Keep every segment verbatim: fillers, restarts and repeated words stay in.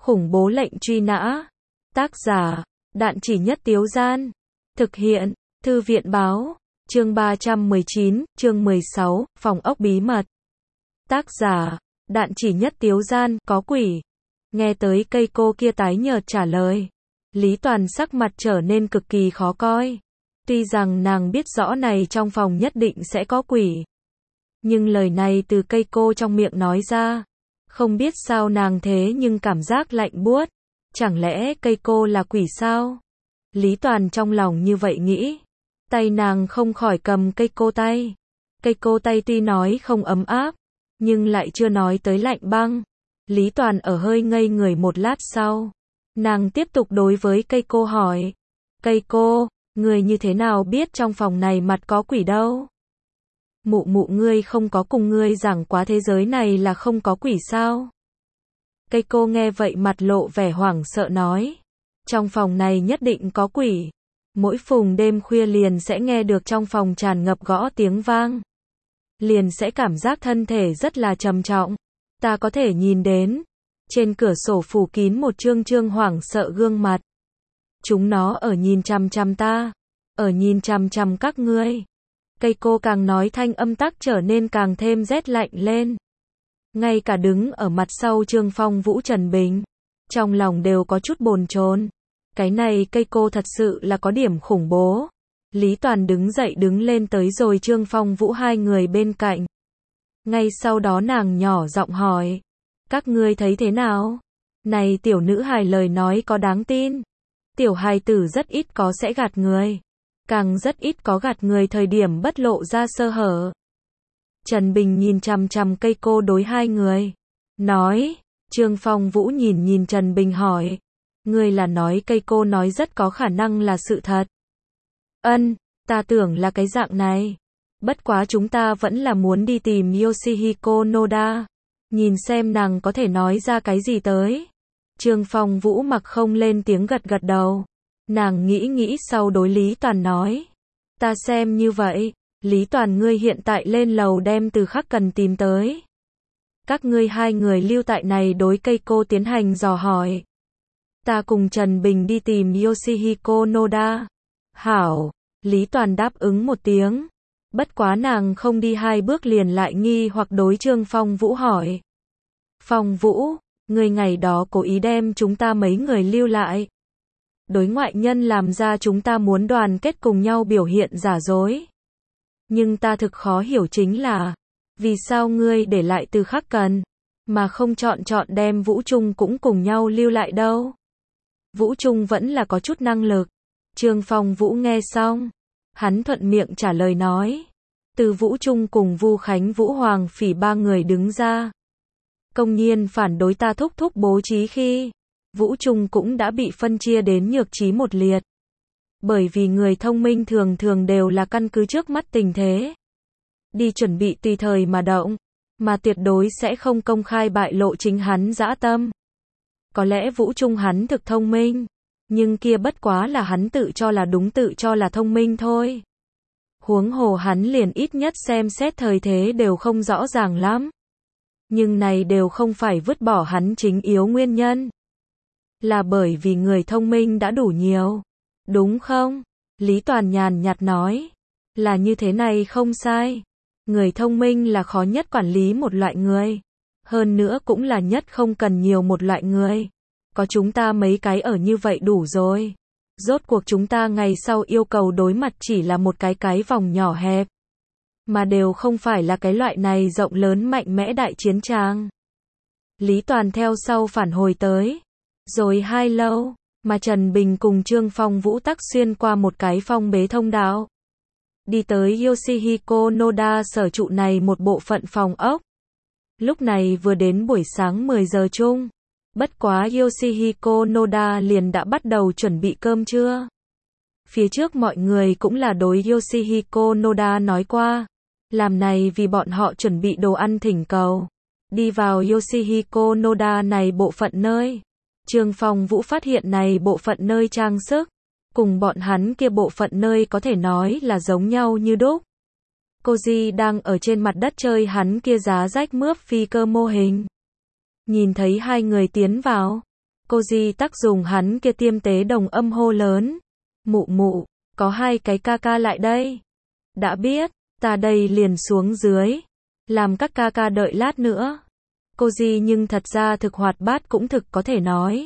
Khủng bố lệnh truy nã. Tác giả, Đạn Chỉ Nhất Tiếu Gian. Thực hiện, Thư viện báo. Chương ba trăm mười chín, chương mười sáu, phòng ốc bí mật. Tác giả, Đạn Chỉ Nhất Tiếu Gian, có quỷ. Nghe tới cây cô kia tái nhợt trả lời. Lý Toàn sắc mặt trở nên cực kỳ khó coi. Tuy rằng nàng biết rõ này trong phòng nhất định sẽ có quỷ. Nhưng lời này từ cây cô trong miệng nói ra. Không biết sao nàng thế nhưng cảm giác lạnh buốt. Chẳng lẽ cây cô là quỷ sao? Lý Toàn trong lòng như vậy nghĩ. Tay nàng không khỏi cầm cây cô tay. Cây cô tay tuy nói không ấm áp, nhưng lại chưa nói tới lạnh băng. Lý Toàn ở hơi ngây người một lát sau. Nàng tiếp tục đối với cây cô hỏi. Cây cô, người như thế nào biết trong phòng này mặt có quỷ đâu? Mụ mụ ngươi không có cùng ngươi giảng quá thế giới này là không có quỷ sao? Cây cô nghe vậy mặt lộ vẻ hoảng sợ nói. Trong phòng này nhất định có quỷ. Mỗi phùng đêm khuya liền sẽ nghe được trong phòng tràn ngập gõ tiếng vang. Liền sẽ cảm giác thân thể rất là trầm trọng. Ta có thể nhìn đến. Trên cửa sổ phủ kín một trương trương hoảng sợ gương mặt. Chúng nó ở nhìn chằm chằm ta. Ở nhìn chằm chằm các ngươi. Cây cô càng nói thanh âm tắc trở nên càng thêm rét lạnh lên. Ngay cả đứng ở mặt sau Trương Phong Vũ Trần Bình. Trong lòng đều có chút bồn chồn. Cái này cây cô thật sự là có điểm khủng bố. Lý Toàn đứng dậy đứng lên tới rồi Trương Phong Vũ hai người bên cạnh. Ngay sau đó nàng nhỏ giọng hỏi. Các ngươi thấy thế nào? Này tiểu nữ hài lời nói có đáng tin. Tiểu hài tử rất ít có sẽ gạt người. Càng rất ít có gạt người thời điểm bất lộ ra sơ hở. Trần Bình nhìn chằm chằm cây cô đối hai người. Nói. Trương Phong Vũ nhìn nhìn Trần Bình hỏi. Ngươi là nói cây cô nói rất có khả năng là sự thật. Ân, ta tưởng là cái dạng này. Bất quá chúng ta vẫn là muốn đi tìm Yoshihiko Noda. Nhìn xem nàng có thể nói ra cái gì tới. Trương Phong Vũ mặc không lên tiếng gật gật đầu. Nàng nghĩ nghĩ sau đối Lý Toàn nói. Ta xem như vậy. Lý Toàn ngươi hiện tại lên lầu đem Từ Khắc cần tìm tới. Các ngươi hai người lưu tại này đối cây cô tiến hành dò hỏi. Ta cùng Trần Bình đi tìm Yoshihiko Noda. Hảo. Lý Toàn đáp ứng một tiếng. Bất quá nàng không đi hai bước liền lại nghi hoặc đối Trương Phong Vũ hỏi. Phong Vũ, người ngày đó cố ý đem chúng ta mấy người lưu lại. Đối ngoại nhân làm ra chúng ta muốn đoàn kết cùng nhau biểu hiện giả dối. Nhưng ta thực khó hiểu chính là, vì sao ngươi để lại Từ Khắc Cần, mà không chọn chọn đem Vũ Trung cũng cùng nhau lưu lại đâu. Vũ Trung vẫn là có chút năng lực. Trương Phong Vũ nghe xong, hắn thuận miệng trả lời nói. Từ Vũ Trung cùng Vu Khánh Vũ Hoàng Phỉ ba người đứng ra. Công nhiên phản đối ta thúc thúc bố trí khi, Vũ Trung cũng đã bị phân chia đến nhược trí một liệt. Bởi vì người thông minh thường thường đều là căn cứ trước mắt tình thế. Đi chuẩn bị tùy thời mà động, mà tuyệt đối sẽ không công khai bại lộ chính hắn dã tâm. Có lẽ Vũ Trung hắn thực thông minh, nhưng kia bất quá là hắn tự cho là đúng tự cho là thông minh thôi. Huống hồ hắn liền ít nhất xem xét thời thế đều không rõ ràng lắm. Nhưng này đều không phải vứt bỏ hắn chính yếu nguyên nhân. Là bởi vì người thông minh đã đủ nhiều. Đúng không? Lý Toàn nhàn nhạt nói. Là như thế này không sai. Người thông minh là khó nhất quản lý một loại người. Hơn nữa cũng là nhất không cần nhiều một loại người. Có chúng ta mấy cái ở như vậy đủ rồi. Rốt cuộc chúng ta ngày sau yêu cầu đối mặt chỉ là một cái cái vòng nhỏ hẹp. Mà đều không phải là cái loại này rộng lớn mạnh mẽ đại chiến trang. Lý Toàn theo sau phản hồi tới. Rồi hai lâu, mà Trần Bình cùng Trương Phong Vũ tắc xuyên qua một cái phong bế thông đạo. Đi tới Yoshihiko Noda sở trụ này một bộ phận phòng ốc. Lúc này vừa đến buổi sáng mười giờ chung. Bất quá Yoshihiko Noda liền đã bắt đầu chuẩn bị cơm trưa. Phía trước mọi người cũng là đối Yoshihiko Noda nói qua. Làm này vì bọn họ chuẩn bị đồ ăn thỉnh cầu. Đi vào Yoshihiko Noda này bộ phận nơi. Trương Phong Vũ phát hiện này bộ phận nơi trang sức. Cùng bọn hắn kia bộ phận nơi có thể nói là giống nhau như đúc. Koji đang ở trên mặt đất chơi hắn kia giá rách mướp phi cơ mô hình. Nhìn thấy hai người tiến vào. Cô Di tắc dùng hắn kia tiêm tế đồng âm hô lớn. Mụ mụ, có hai cái ca ca lại đây. Đã biết, ta đây liền xuống dưới. Làm các ca ca đợi lát nữa. Cô Di nhưng thật ra thực hoạt bát cũng thực có thể nói.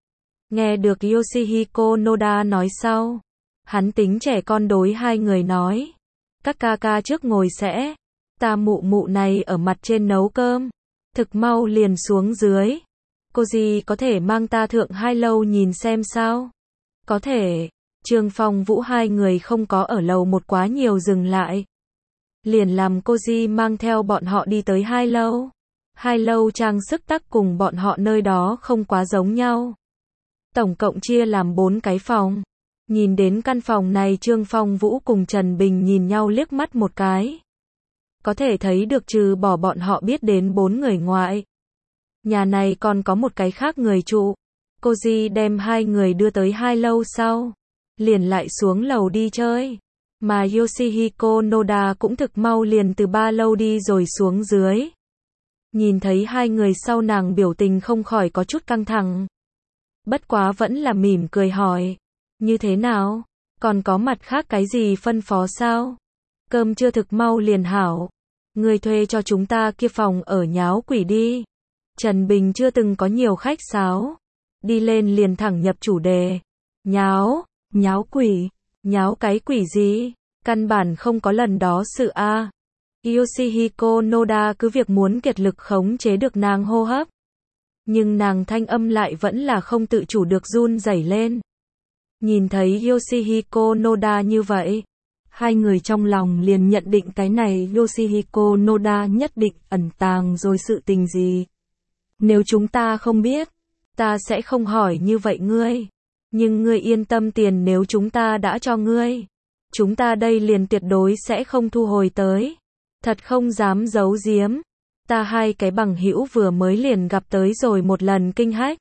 Nghe được Yoshihiko Noda nói sau. Hắn tính trẻ con đối hai người nói. Các ca ca trước ngồi sẽ. Ta mụ mụ này ở mặt trên nấu cơm. Thực mau liền xuống dưới. Cô Di có thể mang ta thượng hai lâu nhìn xem sao? Có thể. Trương Phong Vũ hai người không có ở lầu một quá nhiều dừng lại. Liền làm cô Di mang theo bọn họ đi tới hai lâu. Hai lâu trang sức tắc cùng bọn họ nơi đó không quá giống nhau. Tổng cộng chia làm bốn cái phòng. Nhìn đến căn phòng này Trương Phong Vũ cùng Trần Bình nhìn nhau liếc mắt một cái. Có thể thấy được trừ bỏ bọn họ biết đến bốn người ngoại. Nhà này còn có một cái khác người trụ. Cô Di đem hai người đưa tới hai lâu sau. Liền lại xuống lầu đi chơi. Mà Yoshihiko Noda cũng thực mau liền từ ba lâu đi rồi xuống dưới. Nhìn thấy hai người sau nàng biểu tình không khỏi có chút căng thẳng. Bất quá vẫn là mỉm cười hỏi. Như thế nào? Còn có mặt khác cái gì phân phó sao? Cơm chưa thực mau liền hảo. Người thuê cho chúng ta kia phòng ở nháo quỷ đi. Trần Bình chưa từng có nhiều khách sáo. Đi lên liền thẳng nhập chủ đề. Nháo, nháo quỷ, nháo cái quỷ gì? Căn bản không có lần đó sự a. À. Yoshihiko Noda cứ việc muốn kiệt lực khống chế được nàng hô hấp. Nhưng nàng thanh âm lại vẫn là không tự chủ được run rẩy lên. Nhìn thấy Yoshihiko Noda như vậy. Hai người trong lòng liền nhận định cái này Yoshihiko Noda nhất định ẩn tàng rồi sự tình gì. Nếu chúng ta không biết, ta sẽ không hỏi như vậy ngươi. Nhưng ngươi yên tâm tiền nếu chúng ta đã cho ngươi. Chúng ta đây liền tuyệt đối sẽ không thu hồi tới. Thật không dám giấu giếm. Ta hai cái bằng hữu vừa mới liền gặp tới rồi một lần kinh hách.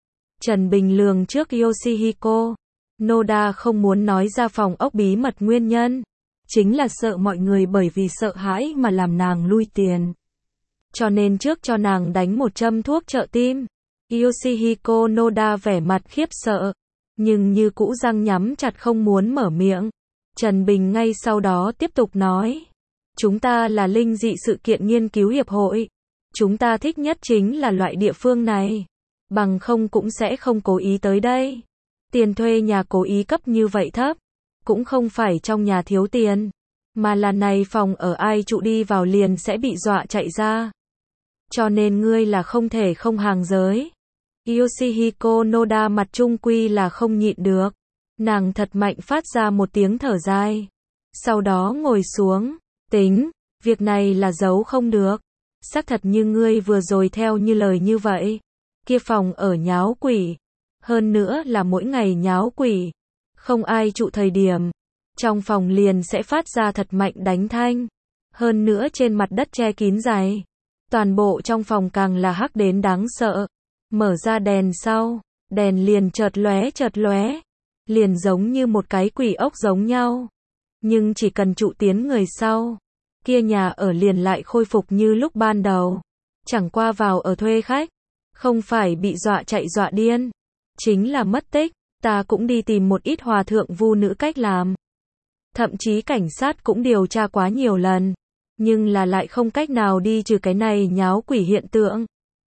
Trần Bình lường trước Yoshihiko Noda không muốn nói ra phòng ốc bí mật nguyên nhân. Chính là sợ mọi người bởi vì sợ hãi mà làm nàng lui tiền. Cho nên trước cho nàng đánh một châm thuốc trợ tim. Yoshihiko Noda vẻ mặt khiếp sợ. Nhưng như cũ răng nhắm chặt không muốn mở miệng. Trần Bình ngay sau đó tiếp tục nói. Chúng ta là linh dị sự kiện nghiên cứu hiệp hội. Chúng ta thích nhất chính là loại địa phương này. Bằng không cũng sẽ không cố ý tới đây. Tiền thuê nhà cố ý cấp như vậy thấp. Cũng không phải trong nhà thiếu tiền. Mà là này phòng ở ai trụ đi vào liền sẽ bị dọa chạy ra. Cho nên ngươi là không thể không hàng giới. Yoshihiko Noda mặt trung quy là không nhịn được. Nàng thật mạnh phát ra một tiếng thở dài. Sau đó ngồi xuống. Tính, việc này là giấu không được. Xác thật như ngươi vừa rồi theo như lời như vậy. Kia phòng ở nháo quỷ. Hơn nữa là mỗi ngày nháo quỷ. Không ai trụ thời điểm. Trong phòng liền sẽ phát ra thật mạnh đánh thanh. Hơn nữa trên mặt đất che kín dày. Toàn bộ trong phòng càng là hắc đến đáng sợ. Mở ra đèn sau. Đèn liền chợt lóe chợt lóe. Liền giống như một cái quỷ ốc giống nhau. Nhưng chỉ cần trụ tiến người sau. Kia nhà ở liền lại khôi phục như lúc ban đầu. Chẳng qua vào ở thuê khách. Không phải bị dọa chạy dọa điên. Chính là mất tích. Ta cũng đi tìm một ít hòa thượng vu nữ cách làm. Thậm chí cảnh sát cũng điều tra quá nhiều lần. Nhưng là lại không cách nào đi trừ cái này nháo quỷ hiện tượng.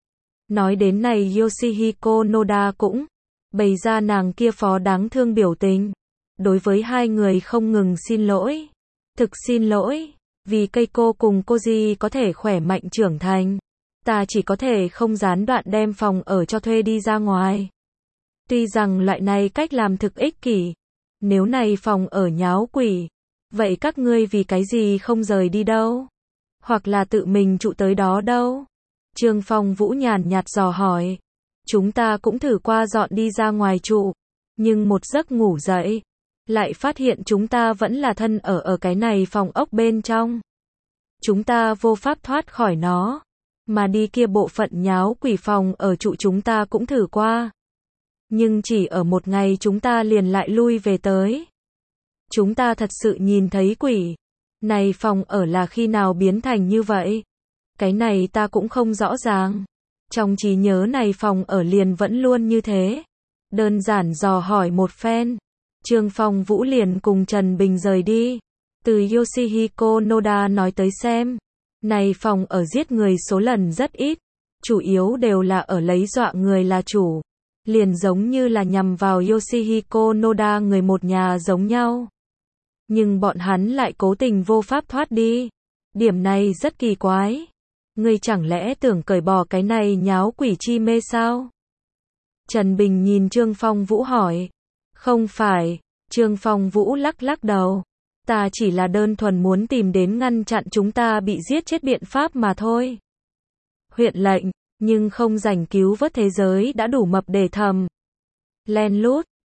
Nói đến này Yoshihiko Noda cũng bày ra nàng kia phó đáng thương biểu tình. Đối với hai người không ngừng xin lỗi. Thực xin lỗi. Vì cây cô cùng cô Di có thể khỏe mạnh trưởng thành. Ta chỉ có thể không gián đoạn đem phòng ở cho thuê đi ra ngoài. Tuy rằng loại này cách làm thực ích kỷ. Nếu này phòng ở nháo quỷ. Vậy các ngươi vì cái gì không rời đi đâu? Hoặc là tự mình trụ tới đó đâu? Trương Phong Vũ nhàn nhạt dò hỏi. Chúng ta cũng thử qua dọn đi ra ngoài trụ. Nhưng một giấc ngủ dậy. Lại phát hiện chúng ta vẫn là thân ở ở cái này phòng ốc bên trong. Chúng ta vô pháp thoát khỏi nó. Mà đi kia bộ phận nháo quỷ phòng ở trụ chúng ta cũng thử qua. Nhưng chỉ ở một ngày chúng ta liền lại lui về tới. Chúng ta thật sự nhìn thấy quỷ. Này phòng ở là khi nào biến thành như vậy? Cái này ta cũng không rõ ràng. Trong trí nhớ này phòng ở liền vẫn luôn như thế. Đơn giản dò hỏi một phen, Trương Phong Vũ liền cùng Trần Bình rời đi. Từ Yoshihiko Noda nói tới xem, này phòng ở giết người số lần rất ít, chủ yếu đều là ở lấy dọa người là chủ, liền giống như là nhằm vào Yoshihiko Noda người một nhà giống nhau. Nhưng bọn hắn lại cố tình vô pháp thoát đi. Điểm này rất kỳ quái. Ngươi chẳng lẽ tưởng cởi bỏ cái này nháo quỷ chi mê sao? Trần Bình nhìn Trương Phong Vũ hỏi. Không phải, Trương Phong Vũ lắc lắc đầu. Ta chỉ là đơn thuần muốn tìm đến ngăn chặn chúng ta bị giết chết biện pháp mà thôi. Huyện lệnh, nhưng không rảnh cứu vớt thế giới đã đủ mập để thầm. Len lút,